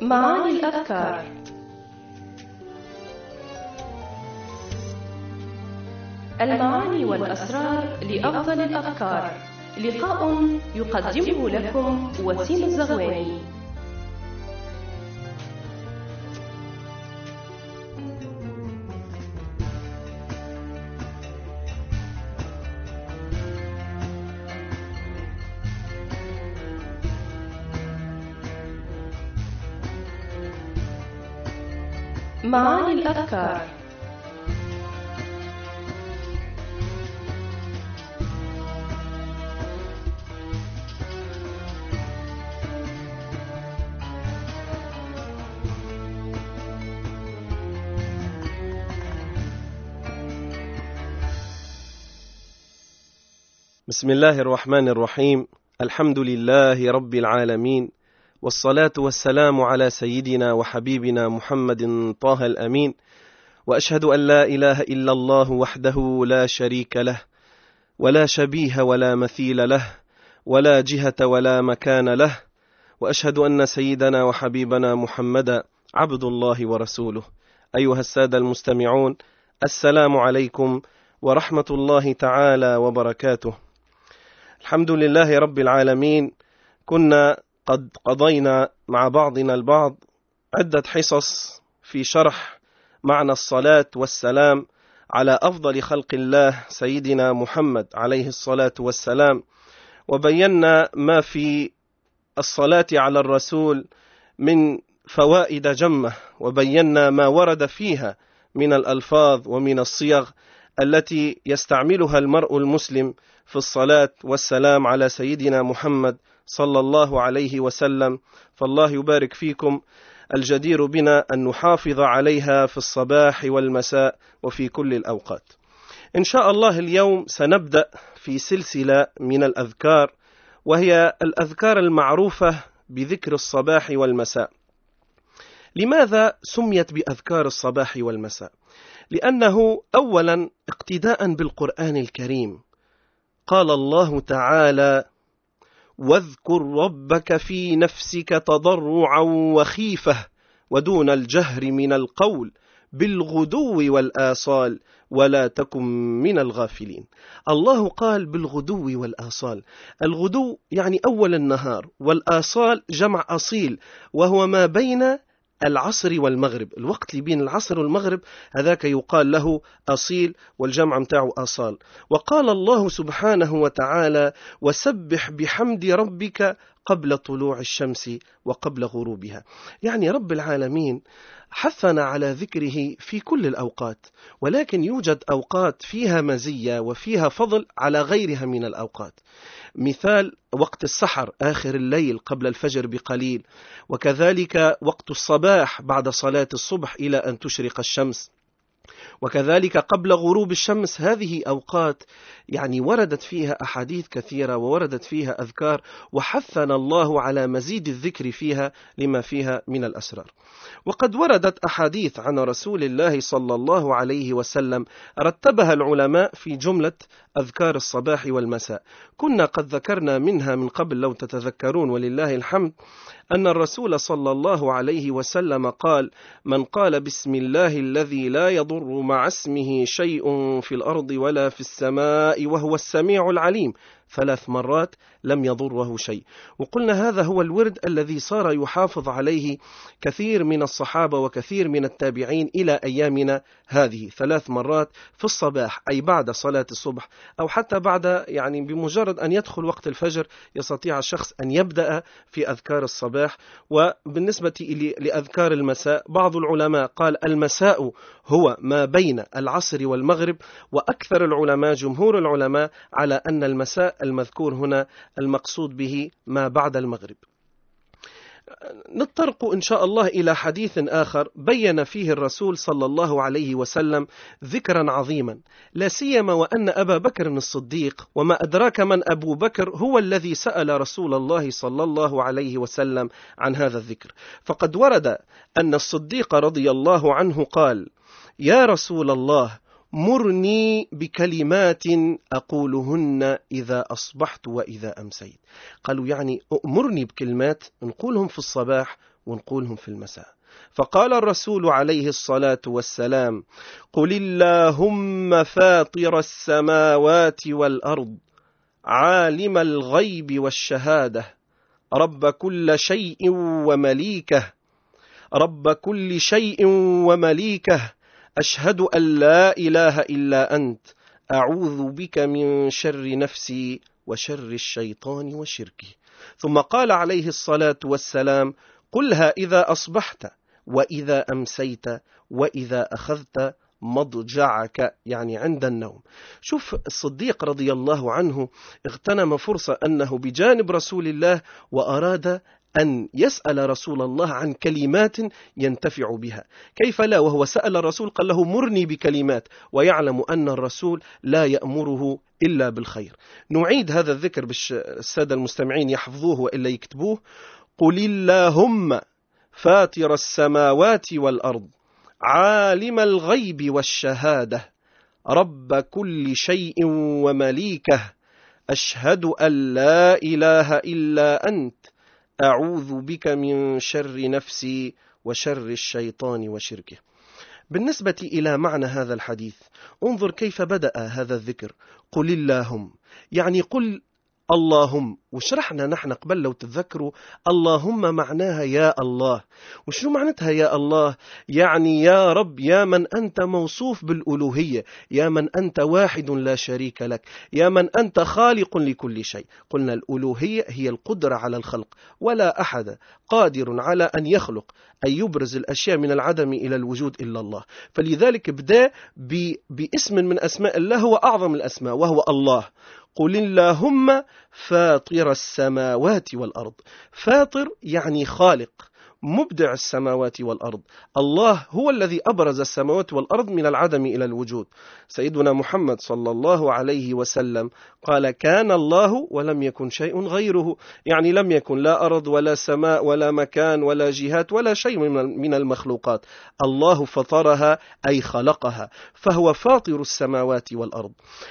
معاني الأذكار. المعاني والأسرار لأفضل الأذكار. لقاء يقدمه لكم وسيم الزغواني. معاني الأذكار. بسم الله الرحمن الرحيم. الحمد لله رب العالمين، والصلاة والسلام على سيدنا وحبيبنا محمد طه الأمين، وأشهد أن لا إله إلا الله وحده لا شريك له، ولا شبيه ولا مثيل له، ولا جهة ولا مكان له، وأشهد أن سيدنا وحبيبنا محمدا عبد الله ورسوله. أيها السادة المستمعون، السلام عليكم ورحمة الله تعالى وبركاته. الحمد لله رب العالمين. كنا قد قضينا مع بعضنا البعض عدة حصص في شرح معنى الصلاة والسلام على أفضل خلق الله سيدنا محمد عليه الصلاة والسلام، وبينا ما في الصلاة على الرسول من فوائد جمة، وبينا ما ورد فيها من الألفاظ ومن الصيغ التي يستعملها المرء المسلم في الصلاة والسلام على سيدنا محمد صلى الله عليه وسلم. فالله يبارك فيكم، الجدير بنا أن نحافظ عليها في الصباح والمساء وفي كل الأوقات. إن شاء الله اليوم سنبدأ في سلسلة من الأذكار، وهي الأذكار المعروفة بذكر الصباح والمساء. لماذا سميت بأذكار الصباح والمساء؟ لأنه أولا اقتداء بالقرآن الكريم. قال الله تعالى: واذكر ربك في نفسك تضرعا وخيفة ودون الجهر من القول بالغدو والآصال ولا تكن من الغافلين. الله قال بالغدو والآصال. الغدو يعني أول النهار، والآصال جمع أصيل، وهو ما بين العصر والمغرب. الوقت اللي بين العصر والمغرب هذاك يقال له أصيل، والجمع متاعه آصال. وقال الله سبحانه وتعالى: وسبح بحمد ربك قبل طلوع الشمس وقبل غروبها. يعني رب العالمين حثنا على ذكره في كل الأوقات، ولكن يوجد أوقات فيها مزية وفيها فضل على غيرها من الأوقات. مثال وقت السحر آخر الليل قبل الفجر بقليل، وكذلك وقت الصباح بعد صلاة الصبح إلى أن تشرق الشمس، وكذلك قبل غروب الشمس. هذه أوقات يعني وردت فيها أحاديث كثيرة ووردت فيها أذكار، وحثنا الله على مزيد الذكر فيها لما فيها من الأسرار. وقد وردت أحاديث عن رسول الله صلى الله عليه وسلم رتبها العلماء في جملة أذكار الصباح والمساء. كنا قد ذكرنا منها من قبل لو تتذكرون ولله الحمد، أن الرسول صلى الله عليه وسلم قال: من قال بسم الله الذي لا يضر مع اسمه شيء في الأرض ولا في السماء وهو السميع العليم 3 مرات لم يضره شيء. وقلنا هذا هو الورد الذي صار يحافظ عليه كثير من الصحابة وكثير من التابعين إلى أيامنا هذه، 3 مرات في الصباح، أي بعد صلاة الصبح، أو حتى بعد يعني بمجرد أن يدخل وقت الفجر يستطيع الشخص أن يبدأ في أذكار الصباح. وبالنسبة لأذكار المساء، بعض العلماء قال المساء هو ما بين العصر والمغرب، وأكثر العلماء جمهور العلماء على أن المساء المذكور هنا المقصود به ما بعد المغرب. نطرق إن شاء الله إلى حديث آخر بين فيه الرسول صلى الله عليه وسلم ذكرا عظيما، لا سيما وأن أبا بكر الصديق، وما أدراك من أبو بكر، هو الذي سأل رسول الله صلى الله عليه وسلم عن هذا الذكر. فقد ورد أن الصديق رضي الله عنه قال: يا رسول الله، مرني بكلمات أقولهن إذا أصبحت وإذا أمسيت. قالوا يعني أمرني بكلمات نقولهم في الصباح ونقولهم في المساء. فقال الرسول عليه الصلاة والسلام: قل اللهم فاطر السماوات والأرض عالم الغيب والشهادة رب كل شيء ومليكه رب كل شيء ومليكه أشهد أن لا إله إلا أنت أعوذ بك من شر نفسي وشر الشيطان وشركه. ثم قال عليه الصلاة والسلام: قلها إذا أصبحت وإذا أمسيت وإذا أخذت مضجعك، يعني عند النوم. شوف الصديق رضي الله عنه اغتنم فرصة أنه بجانب رسول الله وأراد أن يسأل رسول الله عن كلمات ينتفع بها. كيف لا وهو سأل الرسول قال له: مرني بكلمات، ويعلم أن الرسول لا يأمره إلا بالخير. نعيد هذا الذكر بالسادة المستمعين يحفظوه وإلا يكتبوه: قل اللهم فاطر السماوات والأرض عالم الغيب والشهادة رب كل شيء ومليكه أشهد أن لا إله إلا أنت أعوذ بك من شر نفسي وشر الشيطان وشركه. بالنسبة إلى معنى هذا الحديث، انظر كيف بدأ هذا الذكر: قل اللهم، يعني قل اللهم. وشرحنا نحن قبل لو تتذكروا اللهم معناها يا الله. وشنو معناتها يا الله؟ يعني يا رب، يا من أنت موصوف بالألوهية، يا من أنت واحد لا شريك لك، يا من أنت خالق لكل شيء. قلنا الألوهية هي القدرة على الخلق، ولا أحد قادر على أن يخلق أن يبرز الأشياء من العدم إلى الوجود إلا الله. فلذلك بدأ باسم من أسماء الله هو أعظم الأسماء وهو الله. قل اللهم فاطر السماوات والأرض. فاطر يعني خالق، مبدع السماوات والأرض. الله هو الذي أبرز السماوات والأرض من العدم إلى الوجود. سيدنا محمد صلى الله عليه وسلم قال: كان الله ولم يكن شيء غيره، يعني لم يكن لا أرض ولا سماء ولا مكان ولا جهات ولا شيء من المخلوقات. الله فطرها أي خلقها، فهو فاطر السماوات والأرض.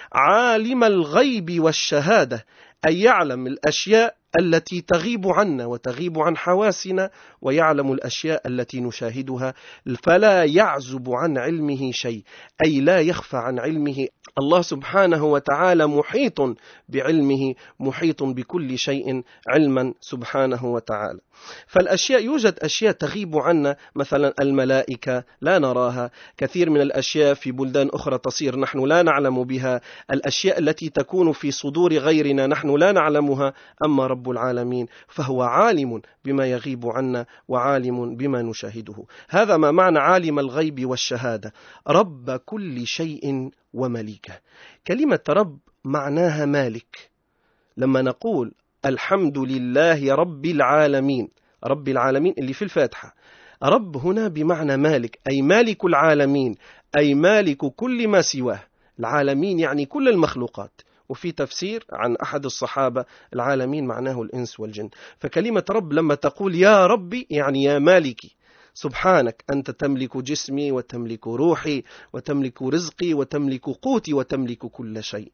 عالم الغيب والشهادة أي يعلم الأشياء التي تغيب عنا وتغيب عن حواسنا، ويعلم الأشياء التي نشاهدها، فلا يعزب عن علمه شيء، أي لا يخفى عن علمه. الله سبحانه وتعالى محيط بعلمه، محيط بكل شيء علما سبحانه وتعالى. فالأشياء، يوجد أشياء تغيب عنا، مثلا الملائكة لا نراها، كثير من الأشياء في بلدان أخرى تصير نحن لا نعلم بها، الأشياء التي تكون في صدور غيرنا نحن لا نعلمها. أما رب العالمين فهو عالم بما يغيب عنا وعالم بما نشاهده. هذا ما معنى عالم الغيب والشهادة، رب كل شيء ومليكه. كلمة رب معناها مالك. لما نقول الحمد لله رب العالمين، رب العالمين اللي في الفاتحة، رب هنا بمعنى مالك، أي مالك العالمين، أي مالك كل ما سواه. العالمين يعني كل المخلوقات. وفي تفسير عن أحد الصحابة العالمين معناه الإنس والجن. فكلمة رب لما تقول يا ربي يعني يا مالكي، سبحانك أنت تملك جسمي وتملك روحي وتملك رزقي وتملك قوتي وتملك كل شيء.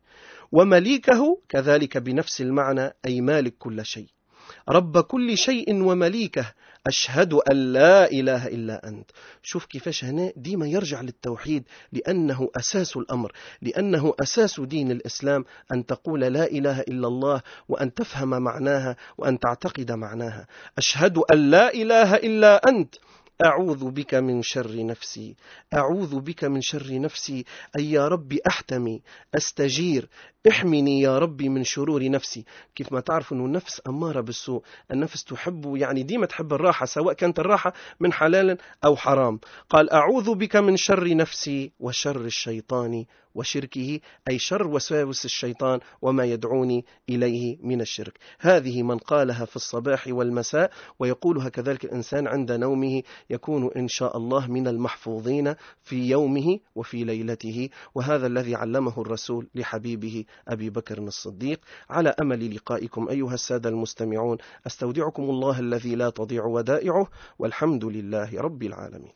ومليكه كذلك بنفس المعنى، أي مالك كل شيء. رب كل شيء ومليكه أشهد أن لا إله إلا أنت. شوف كيفاش هنا ديما يرجع للتوحيد، لأنه أساس الأمر، لأنه أساس دين الإسلام، أن تقول لا إله إلا الله وأن تفهم معناها وأن تعتقد معناها. أشهد أن لا إله إلا أنت أعوذ بك من شر نفسي. أعوذ بك من شر نفسي أي يا ربي أحتمي، أستجير، احمني يا ربي من شرور نفسي. كيف ما تعرف أنه النفس أمارة بالسوء، النفس تحب يعني ديما تحب الراحة، سواء كانت الراحة من حلال أو حرام. قال أعوذ بك من شر نفسي وشر الشيطان وشركه، أي شر وساوس الشيطان وما يدعوني إليه من الشرك. هذه من قالها في الصباح والمساء، ويقولها كذلك الإنسان عند نومه، يكون إن شاء الله من المحفوظين في يومه وفي ليلته. وهذا الذي علمه الرسول لحبيبه أبي بكر الصديق. على أمل لقائكم أيها السادة المستمعون، أستودعكم الله الذي لا تضيع ودائعه، والحمد لله رب العالمين.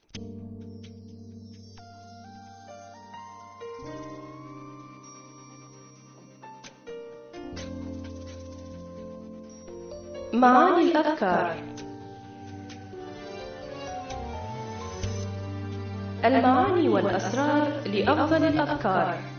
معاني الأذكار. المعاني والأسرار لأفضل الأفكار